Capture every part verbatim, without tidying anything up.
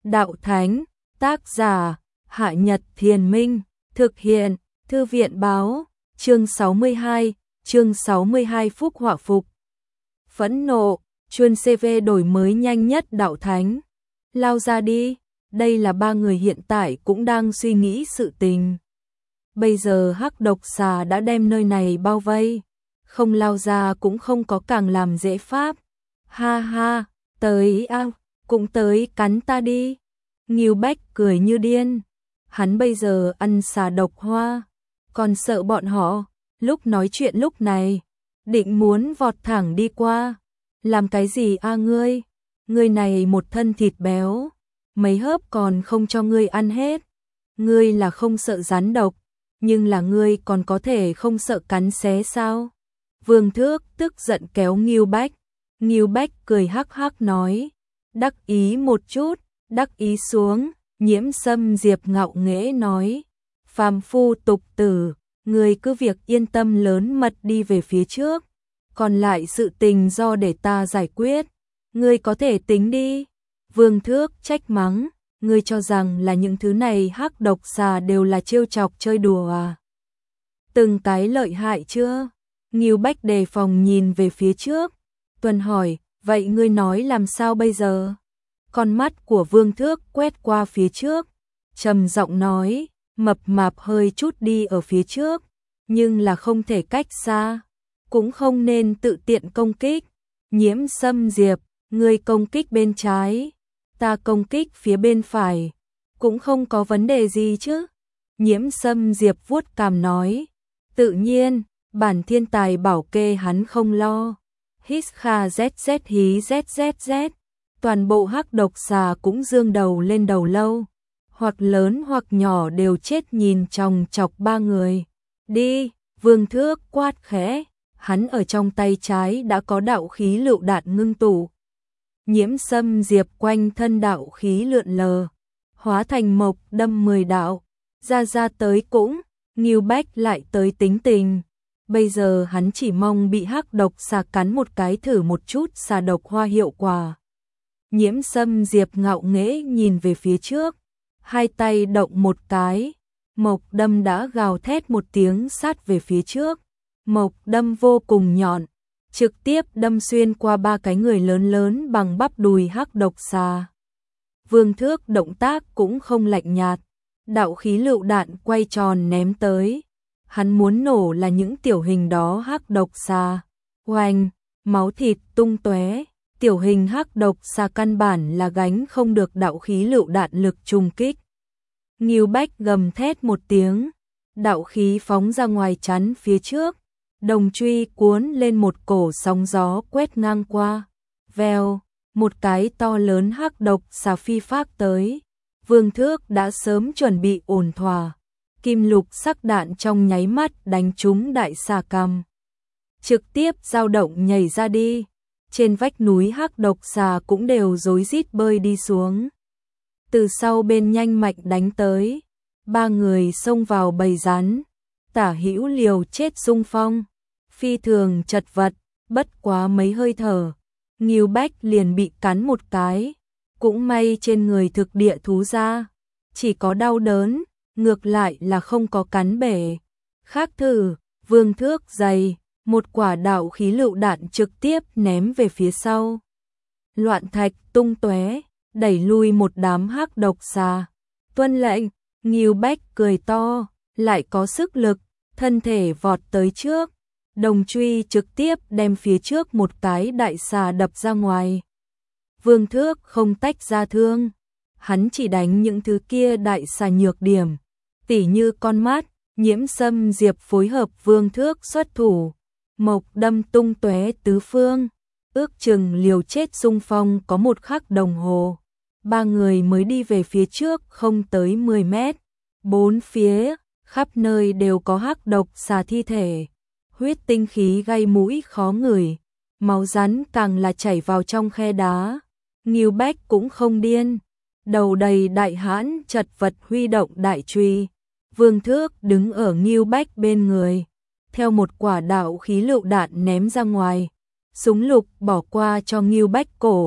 đạo thánh, tác giả, Hạ Nhật Thiền Minh, thực hiện, Thư viện báo, chương sáu mươi hai, chương sáu mươi hai Phúc Họa Phục. Phẫn nộ, chuông xê vê đổi mới nhanh nhất đạo thánh. Lao ra đi, đây là ba người hiện tại cũng đang suy nghĩ sự tình. Bây giờ hắc độc xà đã đem nơi này bao vây, không lao ra cũng không có càng làm dễ pháp. Ha ha, tới a, cũng tới cắn ta đi. Ngưu Bách cười như điên, hắn bây giờ ăn xà độc hoa, còn sợ bọn họ, lúc nói chuyện lúc này, định muốn vọt thẳng đi qua. Làm cái gì a ngươi? Ngươi này một thân thịt béo, mấy hớp còn không cho ngươi ăn hết. Ngươi là không sợ rắn độc, nhưng là ngươi còn có thể không sợ cắn xé sao? Vương Thước tức giận kéo Ngưu Bách. Ngưu Bách cười hắc hắc nói, đắc ý một chút, đắc ý xuống. Nhiễm Sâm Diệp ngạo nghễ nói, phàm phu tục tử, ngươi cứ việc yên tâm lớn mật đi về phía trước, còn lại sự tình do để ta giải quyết, ngươi có thể tính đi. Vương Thước trách mắng, ngươi cho rằng là những thứ này hắc độc xà đều là trêu chọc chơi đùa à? Từng cái lợi hại chưa? Ngưu Bách đề phòng nhìn về phía trước. Tuần hỏi, vậy ngươi nói làm sao bây giờ? Con mắt của Vương Thước quét qua phía trước, trầm giọng nói, mập mạp hơi chút đi ở phía trước, nhưng là không thể cách xa, cũng không nên tự tiện công kích. Nhiễm Sâm Diệp, ngươi công kích bên trái, ta công kích phía bên phải, cũng không có vấn đề gì chứ? Nhiễm Sâm Diệp vuốt cằm nói, tự nhiên, bản thiên tài bảo kê hắn không lo. Hít kha zz hí zzz, toàn bộ hắc độc xà cũng dương đầu lên đầu lâu, hoặc lớn hoặc nhỏ đều chết nhìn chòng chọc ba người. Đi, Vương Thước quát khẽ, hắn ở trong tay trái đã có đạo khí lựu đạn ngưng tụ. Nhiễm Sâm Diệp quanh thân đạo khí lượn lờ, hóa thành mộc đâm mười đạo, ra ra tới cũng, Ngưu Bách lại tới tính tình. Bây giờ hắn chỉ mong bị hắc độc xà cắn một cái thử một chút xà độc hoa hiệu quả. Nhiễm Sâm Diệp ngạo nghễ nhìn về phía trước, hai tay động một cái, mộc đâm đã gào thét một tiếng sát về phía trước. Mộc đâm vô cùng nhọn, trực tiếp đâm xuyên qua ba cái người lớn lớn bằng bắp đùi hắc độc xà. Vương Thước động tác cũng không lạnh nhạt, đạo khí lựu đạn quay tròn ném tới. Hắn muốn nổ là những tiểu hình đó hắc độc xà. Oanh, máu thịt tung tóe, tiểu hình hắc độc xà căn bản là gánh không được đạo khí lựu đạn lực trùng kích. Ngưu Bách gầm thét một tiếng, đạo khí phóng ra ngoài chắn phía trước, đồng truy cuốn lên một cổ sóng gió quét ngang qua. Vèo, một cái to lớn hắc độc xà phi phác tới. Vương Thước đã sớm chuẩn bị ổn thỏa, kim lục sắc đạn trong nháy mắt đánh trúng đại xà cằm, trực tiếp dao động nhảy ra đi. Trên vách núi hắc độc xà cũng đều rối rít bơi đi xuống. Từ sau bên nhanh mạnh đánh tới, ba người xông vào bầy rắn, tả hữu liều chết xung phong, phi thường chật vật, bất quá mấy hơi thở, Ngưu Bách liền bị cắn một cái, cũng may trên người thực địa thú ra, chỉ có đau đớn, ngược lại là không có cắn bể. Khác thử, Vương Thước dày, một quả đạo khí lựu đạn trực tiếp ném về phía sau. Loạn thạch tung tóe, đẩy lui một đám hắc độc xà. Tuân lệnh, Ngưu Bách cười to, lại có sức lực, thân thể vọt tới trước. Đồng truy trực tiếp đem phía trước một cái đại xà đập ra ngoài. Vương Thước không tách ra thương, hắn chỉ đánh những thứ kia đại xà nhược điểm, tỉ như con mắt. Nhiễm Sâm Diệp phối hợp Vương Thước xuất thủ, mộc đâm tung tóe tứ phương, ước chừng liều chết xung phong có một khắc đồng hồ. Ba người mới đi về phía trước không tới mười mét, bốn phía, khắp nơi đều có hắc độc xà thi thể, huyết tinh khí gây mũi khó ngửi, máu rắn càng là chảy vào trong khe đá. Ngưu Bách cũng không điên, đầu đầy đại hãn chật vật huy động đại truy. Vương Thước đứng ở Ngưu Bách bên người, theo một quả đạo khí lựu đạn ném ra ngoài, súng lục bỏ qua cho Ngưu Bách cổ,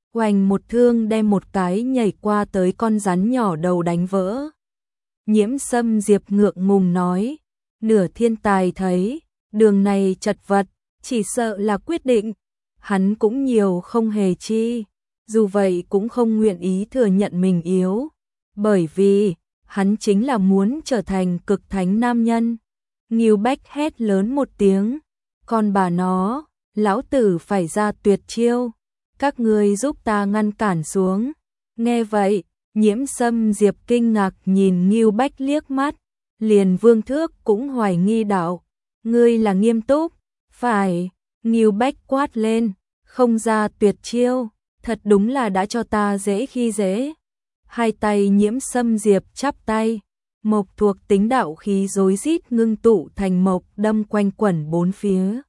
oành một thương đem một cái nhảy qua tới con rắn nhỏ đầu đánh vỡ. Nhiễm Sâm Diệp ngượng ngùng nói, nửa thiên tài thấy, đường này chật vật, chỉ sợ là quyết định. Hắn cũng nhiều không hề chi, dù vậy cũng không nguyện ý thừa nhận mình yếu, bởi vì hắn chính là muốn trở thành cực thánh nam nhân. Ngưu Bách hét lớn một tiếng, con bà nó, lão tử phải ra tuyệt chiêu, các ngươi giúp ta ngăn cản xuống. Nghe vậy, Nhiễm Sâm Diệp kinh ngạc nhìn Ngưu Bách liếc mắt, liền Vương Thước cũng hoài nghi đạo, ngươi là nghiêm túc? Phải. Ngưu Bách quát lên, không ra tuyệt chiêu, thật đúng là đã cho ta dễ khi dễ. Hai tay Nhiễm Sâm Diệp chắp tay, mộc thuộc tính đạo khí rối rít ngưng tụ thành mộc đâm quanh quẩn bốn phía,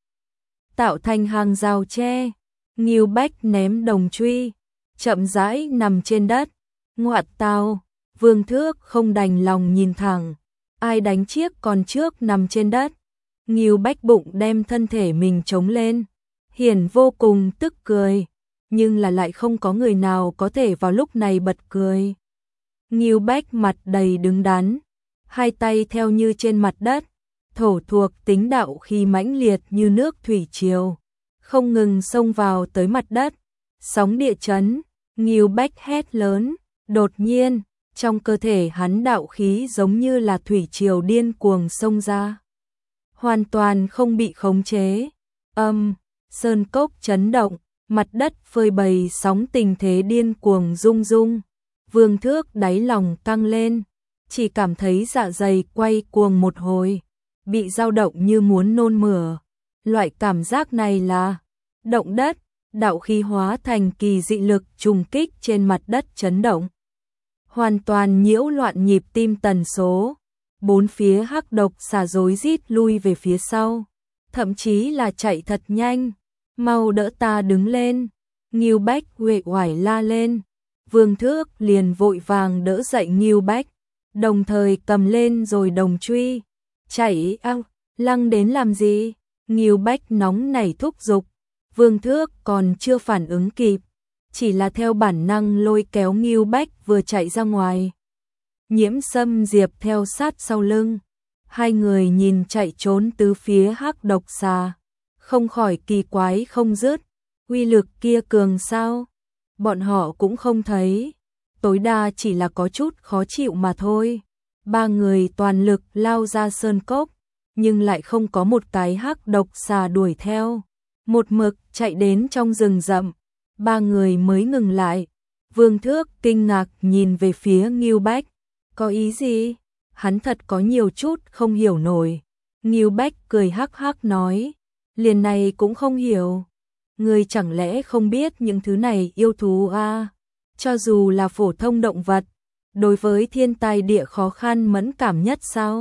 tạo thành hàng rào tre. Ngưu Bách ném đồng truy, chậm rãi nằm trên đất. Ngoạt tao, Vương Thước không đành lòng nhìn thẳng, ai đánh chiếc còn trước nằm trên đất. Ngưu Bách bụng đem thân thể mình chống lên, hiển vô cùng tức cười, nhưng là lại không có người nào có thể vào lúc này bật cười. Ngưu Bách mặt đầy đứng đắn, hai tay theo như trên mặt đất, thổ thuộc tính đạo khí mãnh liệt như nước thủy triều, không ngừng xông vào tới mặt đất. Sóng địa chấn, Ngưu Bách hét lớn, đột nhiên, trong cơ thể hắn đạo khí giống như là thủy triều điên cuồng xông ra, hoàn toàn không bị khống chế. Âm, sơn cốc chấn động, mặt đất phơi bày sóng tình thế điên cuồng rung rung. Vương Thước đáy lòng căng lên, chỉ cảm thấy dạ dày quay cuồng một hồi, bị dao động như muốn nôn mửa. Loại cảm giác này là động đất, đạo khí hóa thành kỳ dị lực trùng kích trên mặt đất chấn động, hoàn toàn nhiễu loạn nhịp tim tần số. Bốn phía hắc độc xà rối rít lui về phía sau, thậm chí là chạy thật nhanh. Mau đỡ ta đứng lên, Ngưu Bách uể oải la lên. Vương Thước liền vội vàng đỡ dậy Ngưu Bách, đồng thời cầm lên rồi đồng truy. Chạy ao, lăng đến làm gì? Ngưu Bách nóng nảy thúc giục. Vương Thước còn chưa phản ứng kịp, chỉ là theo bản năng lôi kéo Ngưu Bách vừa chạy ra ngoài. Nhiễm Sâm Diệp theo sát sau lưng, hai người nhìn chạy trốn tứ phía hắc độc xà, không khỏi kỳ quái không dứt, uy lực kia cường sao? Bọn họ cũng không thấy, tối đa chỉ là có chút khó chịu mà thôi. Ba người toàn lực lao ra sơn cốc, nhưng lại không có một cái hắc độc xà đuổi theo, một mực chạy đến trong rừng rậm, ba người mới ngừng lại. Vương Thước kinh ngạc nhìn về phía Ngưu Bách, có ý gì? Hắn thật có nhiều chút không hiểu nổi. Ngưu Bách cười hắc hắc nói, liền này cũng không hiểu. Ngươi chẳng lẽ không biết những thứ này yêu thú à? Cho dù là phổ thông động vật, đối với thiên tai địa khó khăn mẫn cảm nhất sao?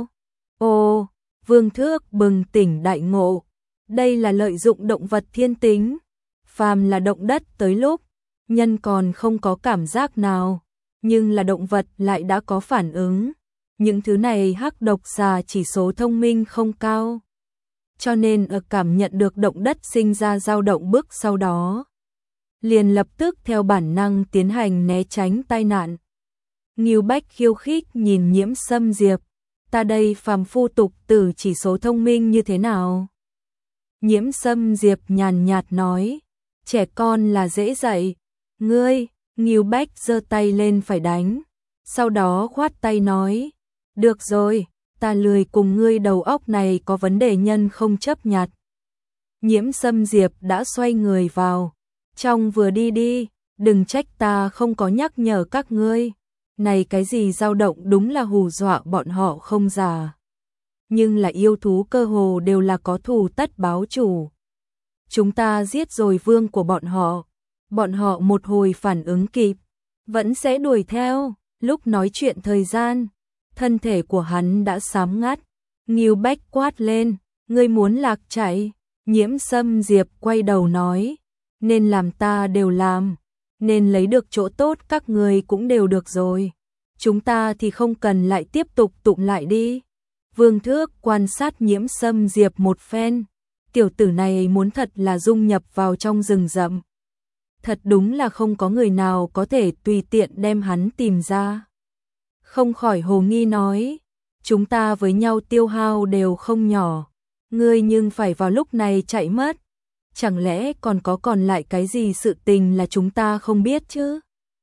Ồ, Vương Thước bừng tỉnh đại ngộ, đây là lợi dụng động vật thiên tính. Phàm là động đất tới lúc, nhân còn không có cảm giác nào, nhưng là động vật lại đã có phản ứng. Những thứ này hắc độc xà chỉ số thông minh không cao, cho nên ở cảm nhận được động đất sinh ra dao động bước sau đó, liền lập tức theo bản năng tiến hành né tránh tai nạn. Ngưu Bách khiêu khích nhìn Nhiễm Sâm Diệp, ta đây phàm phu tục tử chỉ số thông minh như thế nào? Nhiễm Sâm Diệp nhàn nhạt nói, trẻ con là dễ dạy. Ngươi, Ngưu Bách giơ tay lên phải đánh, sau đó khoát tay nói, được rồi, ta lười cùng ngươi đầu óc này có vấn đề nhân không chấp nhặt. Nhiễm Sâm Diệp đã xoay người vào, trong vừa đi đi, đừng trách ta không có nhắc nhở các ngươi. Này cái gì dao động đúng là hù dọa bọn họ không già. Nhưng là yêu thú cơ hồ đều là có thù tất báo chủ. Chúng ta giết rồi vương của bọn họ, bọn họ một hồi phản ứng kịp, vẫn sẽ đuổi theo. Lúc nói chuyện thời gian, thân thể của hắn đã xám ngắt. Ngưu Bách quát lên, ngươi muốn lạc chạy? Nhiễm Sâm Diệp quay đầu nói, nên làm ta đều làm, nên lấy được chỗ tốt các người cũng đều được rồi, chúng ta thì không cần lại tiếp tục tụng lại đi. Vương Thước quan sát Nhiễm Sâm Diệp một phen, tiểu tử này muốn thật là dung nhập vào trong rừng rậm. Thật đúng là không có người nào có thể tùy tiện đem hắn tìm ra. Không khỏi hồ nghi nói, chúng ta với nhau tiêu hao đều không nhỏ, ngươi nhưng phải vào lúc này chạy mất. Chẳng lẽ còn có còn lại cái gì sự tình là chúng ta không biết chứ?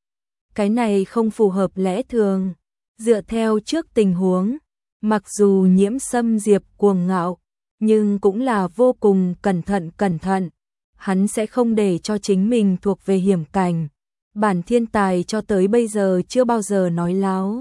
Cái này không phù hợp lẽ thường. Dựa theo trước tình huống, mặc dù Nhiễm Sâm Diệp cuồng ngạo, nhưng cũng là vô cùng cẩn thận cẩn thận. Hắn sẽ không để cho chính mình thuộc về hiểm cảnh. Bản thiên tài cho tới bây giờ chưa bao giờ nói láo.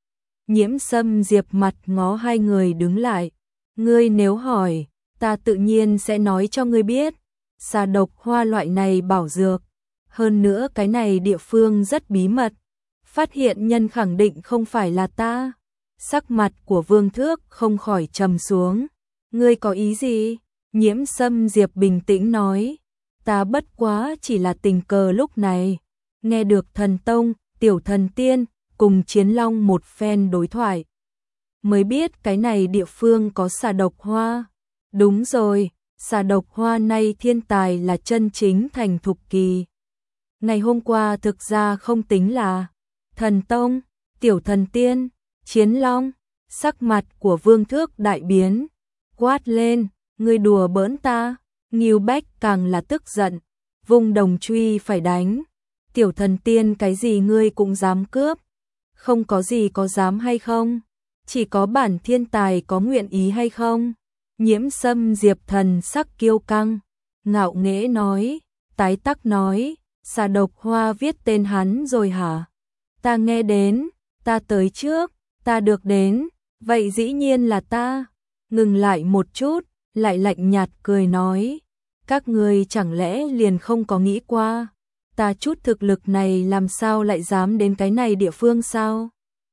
Nhiễm Sâm Diệp mặt ngó hai người đứng lại. Ngươi nếu hỏi, ta tự nhiên sẽ nói cho ngươi biết. Xà độc hoa loại này bảo dược. Hơn nữa cái này địa phương rất bí mật. Phát hiện nhân khẳng định không phải là ta. Sắc mặt của Vương Thước không khỏi trầm xuống. Ngươi có ý gì? Nhiễm Sâm Diệp bình tĩnh nói. Ta bất quá chỉ là tình cờ lúc này. Nghe được thần tông, tiểu thần tiên, cùng Chiến Long một phen đối thoại. Mới biết cái này địa phương có xà độc hoa. Đúng rồi, xà độc hoa này thiên tài là chân chính thành thục kỳ. Ngày hôm qua thực ra không tính là thần tông, tiểu thần tiên, Chiến Long. Sắc mặt của Vương Thước đại biến, quát lên, ngươi đùa bỡn ta. Ngưu Bách càng là tức giận, vung đồng truy phải đánh. Tiểu thần tiên cái gì ngươi cũng dám cướp? Không có gì có dám hay không? Chỉ có bản thiên tài có nguyện ý hay không? Nhiễm Sâm Diệp thần sắc kiêu căng, ngạo nghễ nói, tái tắc nói, xà độc hoa viết tên hắn rồi hả? Ta nghe đến, ta tới trước, ta được đến, vậy dĩ nhiên là ta. Ngừng lại một chút, lại lạnh nhạt cười nói, các ngươi chẳng lẽ liền không có nghĩ qua, ta chút thực lực này làm sao lại dám đến cái này địa phương sao?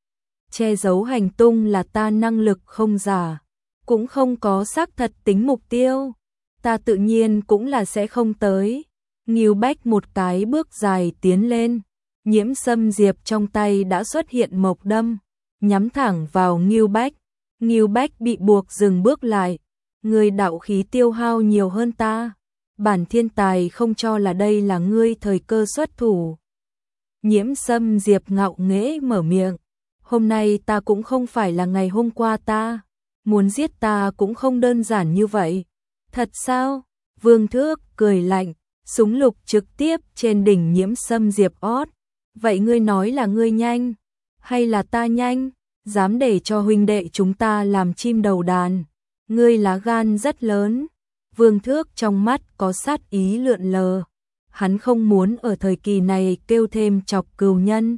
Che giấu hành tung là ta năng lực không giả, cũng không có xác thật tính mục tiêu, ta tự nhiên cũng là sẽ không tới. Ngưu Bách một cái bước dài tiến lên, Nhiễm Sâm Diệp trong tay đã xuất hiện mộc đâm, nhắm thẳng vào Ngưu Bách. Ngưu Bách bị buộc dừng bước lại, ngươi đạo khí tiêu hao nhiều hơn ta, bản thiên tài không cho là đây là ngươi thời cơ xuất thủ. Nhiễm Sâm Diệp ngạo nghễ mở miệng, hôm nay ta cũng không phải là ngày hôm qua ta, muốn giết ta cũng không đơn giản như vậy. Thật sao? Vương Thước cười lạnh, súng lục trực tiếp trên đỉnh Nhiễm Sâm Diệp ót. Vậy ngươi nói là ngươi nhanh, hay là ta nhanh? Dám để cho huynh đệ chúng ta làm chim đầu đàn, ngươi lá gan rất lớn. Vương Thước trong mắt có sát ý lượn lờ, hắn không muốn ở thời kỳ này kêu thêm chọc cừu nhân.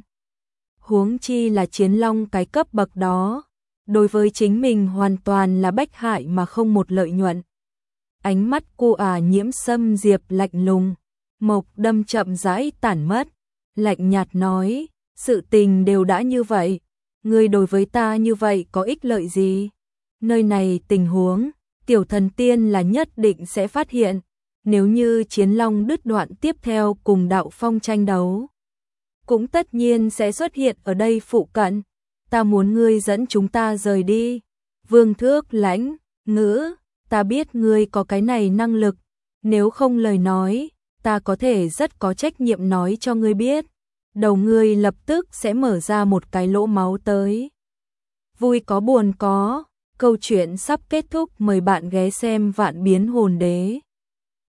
Huống chi là Chiến Long cái cấp bậc đó, đối với chính mình hoàn toàn là bách hại mà không một lợi nhuận. Ánh mắt cô ả Nhiễm Sâm Diệp lạnh lùng, mộc đâm chậm rãi tản mất, lạnh nhạt nói, sự tình đều đã như vậy, ngươi đối với ta như vậy có ích lợi gì? Nơi này tình huống, tiểu thần tiên là nhất định sẽ phát hiện, nếu như Chiến Long đứt đoạn tiếp theo cùng Đạo Phong tranh đấu, cũng tất nhiên sẽ xuất hiện ở đây phụ cận. Ta muốn ngươi dẫn chúng ta rời đi. Vương Thước lãnh ngữ, ta biết ngươi có cái này năng lực, nếu không lời nói, ta có thể rất có trách nhiệm nói cho ngươi biết, đầu ngươi lập tức sẽ mở ra một cái lỗ máu tới. Vui có buồn có, câu chuyện sắp kết thúc, mời bạn ghé xem Vạn Biến Hồn Đế.